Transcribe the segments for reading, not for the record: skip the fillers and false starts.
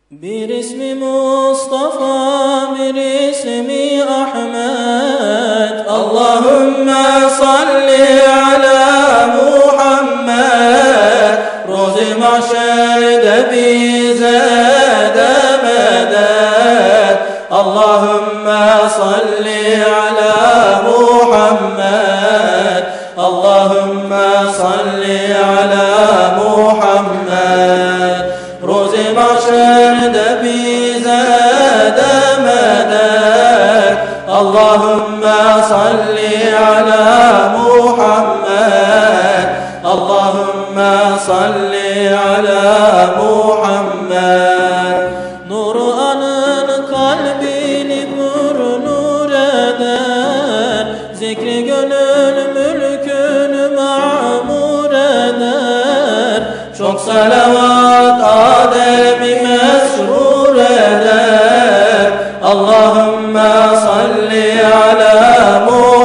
Bir ismi Mustafa, bir ismi Ahmet. Allahümme salli ala Muhammed. Roz-i mahşerde bize de medet. Allahümme salli ala Muhammed. Allahümme salli ala Muhammed. Roz-i mahşerde bize de medet. Allahümme salli ala Muhammed. Allahümme salli ala Muhammed. Nuru anın kalbini pür nur eder. Zikri gönül mülkünü ma'mur eder. Çok salavat Adem'i mesrur eder. Allahümme salli ala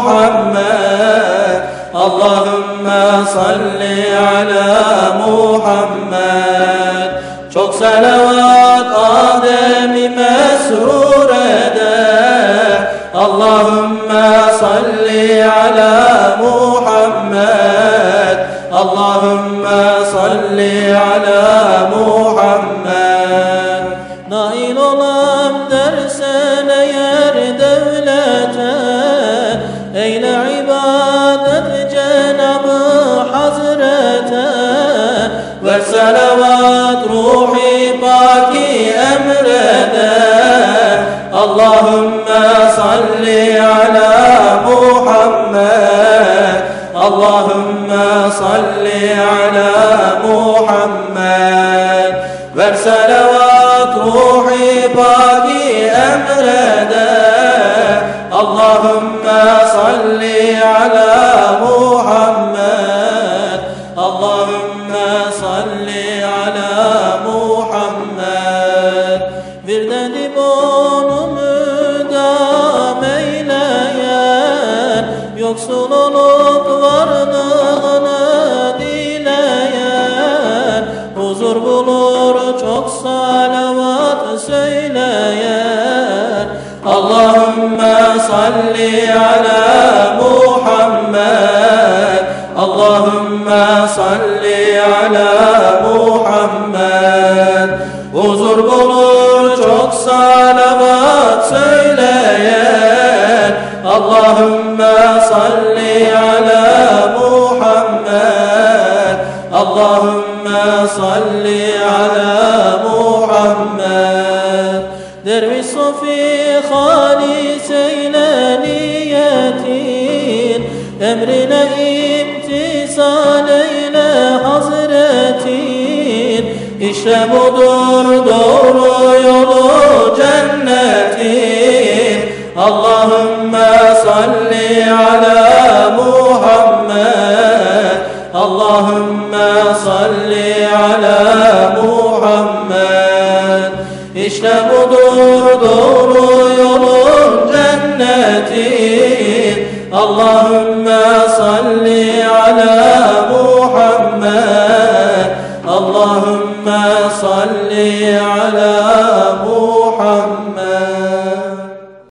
Muhammed. Allahümme salli ala Muhammed. Çok salavat Adem'i mesrur eder. Allahümme salli ala Muhammed. Allahümme salli ala Muhammed. Nail olam dersen eğer devlete, eyle ibadet Cenab-ı Hazrete. Ve salavat ruhi paki emreder. Allahümme salli ala Muhammed. Allahümme salli ala Muhammed. Ver salavat ruhi paki emreder. Allahümme salli ala Muhammed. Allahümme salli ala Muhammed. Bir dedi bunu müdam eyleyen, yoksul olup varlığını dileyen, huzur bulur çok salavat söyleyen. Allahümme salli ala Muhammed. Allahümme salli ala Muhammed. Huzur bulur çok salavat söyleyen. Allahümme salli ala Muhammed. Allahümme salli ala Muhammed. Derviş sofi halis eyle niyetin, emrine imtisal eyle Hazretin. İşte budur doğru yolu cennetin. Allahümme salli ala Muhammed. Allahümme salli ala Muhammed. İşte budur doğru yolun cennetin. Allahümme salli